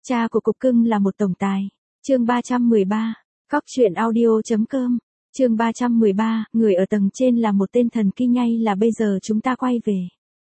Cha của cục cưng là một tổng tài. Chương 313. Cóc truyện audio.com. Chương 313, người ở tầng trên là một tên thần kinh ngay là bây giờ chúng ta quay về.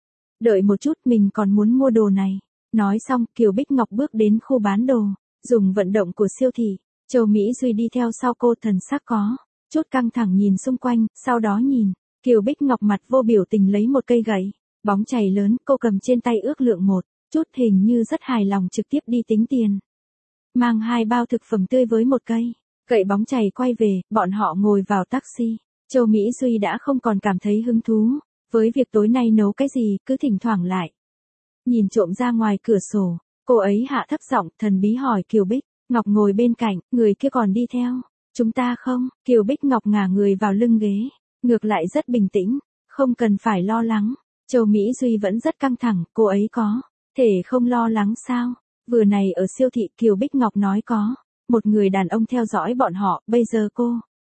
Đợi một chút, mình còn muốn mua đồ này. Nói xong, Kiều Bích Ngọc bước đến khu bán đồ, dùng vận động của siêu thị. Châu Mỹ Duy đi theo sau cô, thần sắc có chút căng thẳng nhìn xung quanh, sau đó nhìn Kiều Bích Ngọc mặt vô biểu tình lấy một cây gậy bóng chày lớn, cô cầm trên tay ước lượng một chút, hình như rất hài lòng, trực tiếp đi tính tiền. Mang 2 bao thực phẩm tươi với một cây gậy bóng chày quay về, bọn họ ngồi vào taxi. Châu Mỹ Duy đã không còn cảm thấy hứng thú với việc tối nay nấu cái gì, cứ thỉnh thoảng lại nhìn trộm ra ngoài cửa sổ. Cô ấy hạ thấp giọng, thần bí hỏi Kiều Bích Ngọc ngồi bên cạnh, người kia còn đi theo chúng ta không? Kiều Bích Ngọc ngả người vào lưng ghế, ngược lại rất bình tĩnh, không cần phải lo lắng. Châu Mỹ Duy vẫn rất căng thẳng, cô ấy có thể không lo lắng sao? Vừa này ở siêu thị, Kiều Bích Ngọc nói có một người đàn ông theo dõi bọn họ, bây giờ cô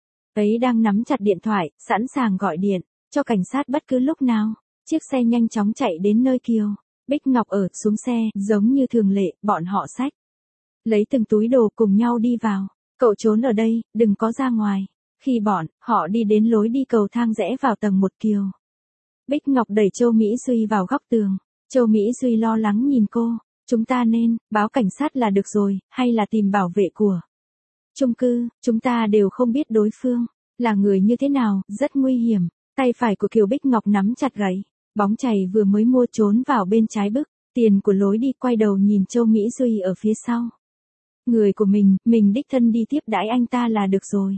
ấy đang nắm chặt điện thoại, sẵn sàng gọi điện cho cảnh sát bất cứ lúc nào. Chiếc xe nhanh chóng chạy đến nơi Kiều Bích Ngọc ở, xuống xe, giống như thường lệ, bọn họ xách lấy từng túi đồ cùng nhau đi vào. Cậu trốn ở đây, đừng có ra ngoài. Khi bọn họ đi đến lối đi cầu thang rẽ vào tầng 1, Kiều Bích Ngọc đẩy Châu Mỹ Duy vào góc tường. Châu Mỹ Duy lo lắng nhìn cô. Chúng ta nên báo cảnh sát là được rồi, hay là tìm bảo vệ của chung cư? Chúng ta đều không biết đối phương là người như thế nào, rất nguy hiểm. Tay phải của Kiều Bích Ngọc nắm chặt gậy bóng chày vừa mới mua, trốn vào bên trái bức tiền của lối đi, quay đầu nhìn Châu Mỹ Duy ở phía sau. Người của mình đích thân đi tiếp đãi anh ta là được rồi.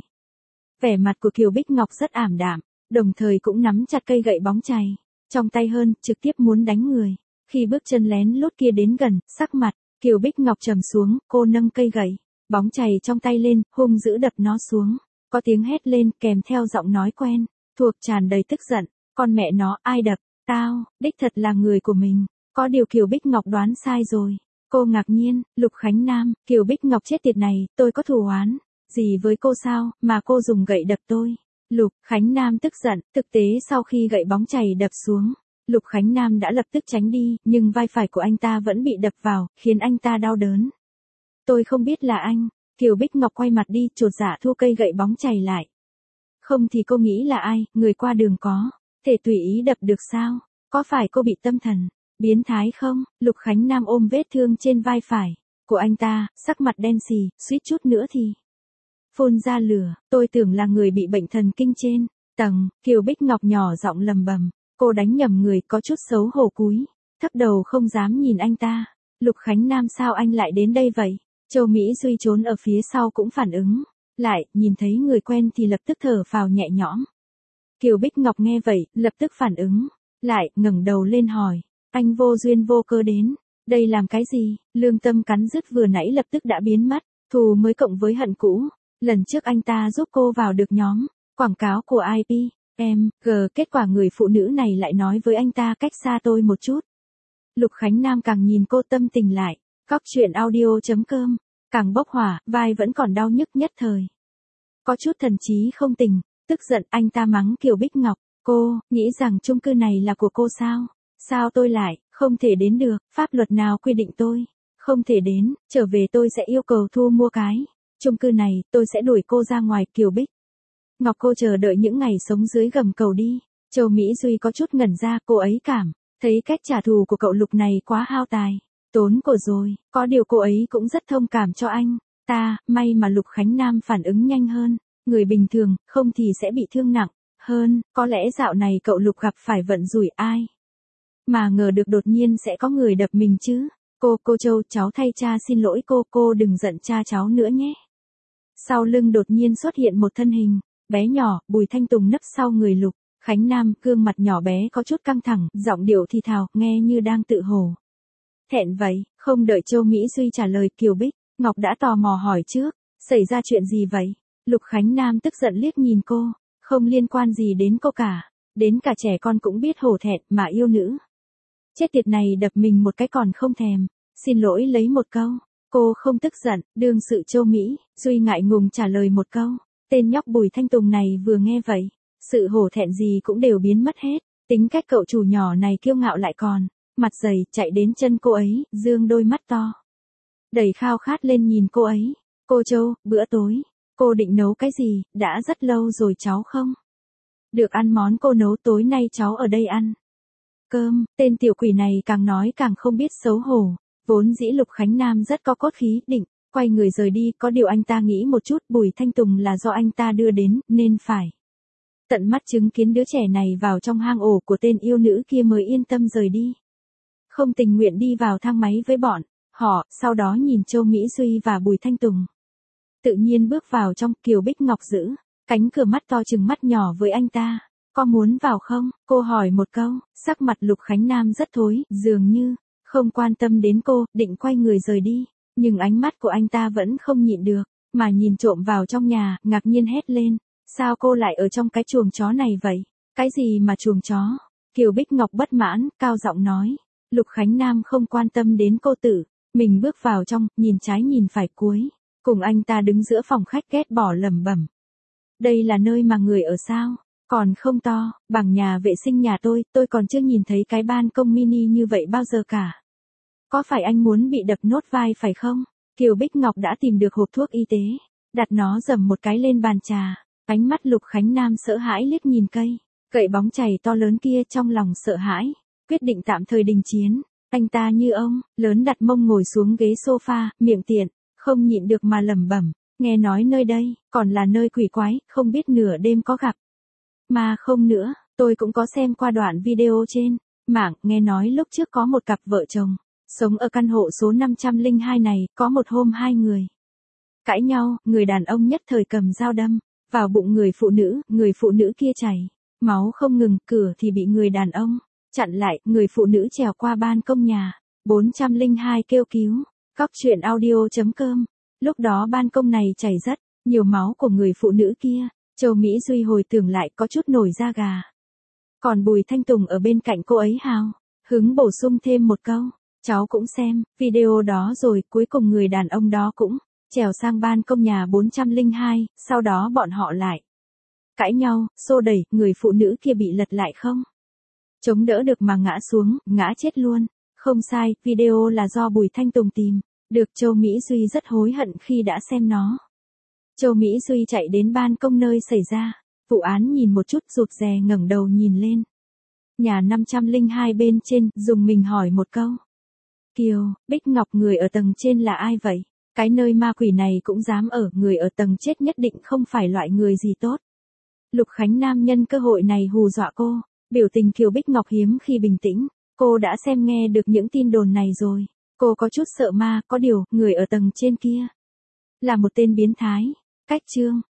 Vẻ mặt của Kiều Bích Ngọc rất ảm đạm, đồng thời cũng nắm chặt cây gậy bóng chày trong tay hơn, trực tiếp muốn đánh người. Khi bước chân lén lút kia đến gần, sắc mặt Kiều Bích Ngọc trầm xuống, cô nâng cây gậy bóng chày trong tay lên, hung dữ đập nó xuống. Có tiếng hét lên kèm theo giọng nói quen thuộc tràn đầy tức giận. Con mẹ nó, ai đập tao? Đích thật là người của mình. Có điều Kiều Bích Ngọc đoán sai rồi. Cô ngạc nhiên, Lục Khánh Nam. Kiều Bích Ngọc chết tiệt này, tôi có thù oán gì với cô sao, mà cô dùng gậy đập tôi? Lục Khánh Nam tức giận. Thực tế sau khi gậy bóng chày đập xuống, Lục Khánh Nam đã lập tức tránh đi, nhưng vai phải của anh ta vẫn bị đập vào, khiến anh ta đau đớn. Tôi không biết là anh. Kiều Bích Ngọc quay mặt đi, chột dạ thu cây gậy bóng chày lại. Không thì cô nghĩ là ai, người qua đường có thể tùy ý đập được sao? Có phải cô bị tâm thần biến thái không? Lục Khánh Nam ôm vết thương trên vai phải của anh ta, sắc mặt đen xì, suýt chút nữa thì phun ra lửa. Tôi tưởng là người bị bệnh thần kinh trên tầng. Kiều Bích Ngọc nhỏ giọng lầm bầm. Cô đánh nhầm người, có chút xấu hổ cúi thấp đầu không dám nhìn anh ta. Lục Khánh Nam, sao anh lại đến đây vậy? Châu Mỹ Duy trốn ở phía sau cũng phản ứng lại, nhìn thấy người quen thì lập tức thở phào nhẹ nhõm. Kiều Bích Ngọc nghe vậy, lập tức phản ứng lại, ngẩng đầu lên hỏi. Anh vô duyên vô cớ đến đây làm cái gì? Lương tâm cắn rứt vừa nãy lập tức đã biến mất. Thù mới cộng với hận cũ. Lần trước anh ta giúp cô vào được nhóm quảng cáo của IPMG, kết quả người phụ nữ này lại nói với anh ta cách xa tôi một chút. Lục Khánh Nam càng nhìn cô tâm tình lại. Cóc truyện audio.com. Càng bốc hỏa, vai vẫn còn đau nhức nhất thời. Có chút thần trí không tỉnh, tức giận anh ta mắng Kiều Bích Ngọc. Cô nghĩ rằng chung cư này là của cô sao? Sao tôi lại không thể đến được? Pháp luật nào quy định tôi không thể đến? Trở về tôi sẽ yêu cầu thu mua cái chung cư này, tôi sẽ đuổi cô ra ngoài. Kiều Bích Ngọc, cô chờ đợi những ngày sống dưới gầm cầu đi. Châu Mỹ Duy có chút ngẩn ra, cô ấy cảm thấy cách trả thù của cậu Lục này quá hao tài tốn của rồi. Có điều cô ấy cũng rất thông cảm cho anh ta, may mà Lục Khánh Nam phản ứng nhanh hơn người bình thường, không thì sẽ bị thương nặng hơn. Có lẽ dạo này cậu Lục gặp phải vận rủi, ai mà ngờ được đột nhiên sẽ có người đập mình chứ. Cô Châu, cháu thay cha xin lỗi cô đừng giận cha cháu nữa nhé. Sau lưng đột nhiên xuất hiện một thân hình bé nhỏ, Bùi Thanh Tùng nấp sau người Lục Khánh Nam, gương mặt nhỏ bé có chút căng thẳng, giọng điệu thì thào, nghe như đang tự hổ thẹn vậy. Không đợi Châu Mỹ Duy trả lời, Kiều Bích Ngọc đã tò mò hỏi trước. Xảy ra chuyện gì vậy? Lục Khánh Nam tức giận liếc nhìn cô. Không liên quan gì đến cô cả. Đến cả trẻ con cũng biết hổ thẹn mà yêu nữ. Chết tiệt này đập mình một cái còn không thèm xin lỗi lấy một câu. Cô không tức giận. Đương sự Châu Mỹ Duy ngại ngùng trả lời một câu. Tên nhóc Bùi Thanh Tùng này vừa nghe vậy, sự hổ thẹn gì cũng đều biến mất hết. Tính cách cậu chủ nhỏ này kiêu ngạo lại còn mặt dày, chạy đến chân cô ấy, dương đôi mắt to đầy khao khát lên nhìn cô ấy. Cô Châu, bữa tối, cô định nấu cái gì, đã rất lâu rồi cháu không? Được ăn món cô nấu tối nay cháu ở đây ăn. Cơm, tên tiểu quỷ này càng nói càng không biết xấu hổ. Vốn dĩ Lục Khánh Nam rất có cốt khí, định quay người rời đi, có điều anh ta nghĩ một chút, Bùi Thanh Tùng là do anh ta đưa đến, nên phải tận mắt chứng kiến đứa trẻ này vào trong hang ổ của tên yêu nữ kia mới yên tâm rời đi. Không tình nguyện đi vào thang máy với bọn họ, sau đó nhìn Châu Mỹ Duy và Bùi Thanh Tùng. Tự nhiên bước vào trong, Kiều Bích Ngọc giữ cánh cửa mắt to chừng mắt nhỏ với anh ta. Có muốn vào không? Cô hỏi một câu, sắc mặt Lục Khánh Nam rất thối, dường như không quan tâm đến cô, định quay người rời đi. Nhưng ánh mắt của anh ta vẫn không nhịn được, mà nhìn trộm vào trong nhà, ngạc nhiên hét lên. Sao cô lại ở trong cái chuồng chó này vậy? Cái gì mà chuồng chó? Kiều Bích Ngọc bất mãn, cao giọng nói. Lục Khánh Nam không quan tâm đến cô tử. Mình bước vào trong, nhìn trái nhìn phải cuối. Cùng anh ta đứng giữa phòng khách ghét bỏ lẩm bẩm. Đây là nơi mà người ở sao? Còn không to, bằng nhà vệ sinh nhà tôi còn chưa nhìn thấy cái ban công mini như vậy bao giờ cả. Có phải anh muốn bị đập nốt vai phải không? Kiều Bích Ngọc đã tìm được hộp thuốc y tế, đặt nó dầm một cái lên bàn trà. Ánh mắt Lục Khánh Nam sợ hãi liếc nhìn cây gậy bóng chày to lớn kia, trong lòng sợ hãi, quyết định tạm thời đình chiến. Anh ta như ông, lớn đặt mông ngồi xuống ghế sofa, miệng tiện, không nhịn được mà lẩm bẩm, nghe nói nơi đây còn là nơi quỷ quái, không biết nửa đêm có gặp mà không nữa. Tôi cũng có xem qua đoạn video trên mạng, nghe nói lúc trước có một cặp vợ chồng sống ở căn hộ số 502 này, có một hôm hai người cãi nhau, người đàn ông nhất thời cầm dao đâm vào bụng người phụ nữ kia chảy máu không ngừng, cửa thì bị người đàn ông chặn lại, người phụ nữ trèo qua ban công nhà 402 kêu cứu. Cóc truyện audio.com. Lúc đó ban công này chảy rất nhiều máu của người phụ nữ kia. Châu Mỹ Duy hồi tưởng lại có chút nổi da gà. Còn Bùi Thanh Tùng ở bên cạnh cô ấy hào hứng bổ sung thêm một câu. Cháu cũng xem video đó rồi, cuối cùng người đàn ông đó cũng trèo sang ban công nhà 402, sau đó bọn họ lại cãi nhau, xô đẩy, người phụ nữ kia bị lật lại không chống đỡ được mà ngã xuống, ngã chết luôn. Không sai, video là do Bùi Thanh Tùng tìm được. Châu Mỹ Duy rất hối hận khi đã xem nó. Châu Mỹ Duy chạy đến ban công nơi xảy ra vụ án, nhìn một chút rụt rè, ngẩng đầu nhìn lên nhà 502 bên trên, dùng mình hỏi một câu. Kiều Bích Ngọc, người ở tầng trên là ai vậy? Cái nơi ma quỷ này cũng dám ở, người ở tầng chết nhất định không phải loại người gì tốt. Lục Khánh Nam nhân cơ hội này hù dọa cô. Biểu tình Kiều Bích Ngọc hiếm khi bình tĩnh. Cô đã xem nghe được những tin đồn này rồi. Cô có chút sợ ma, có điều, người ở tầng trên kia là một tên biến thái. Cách chương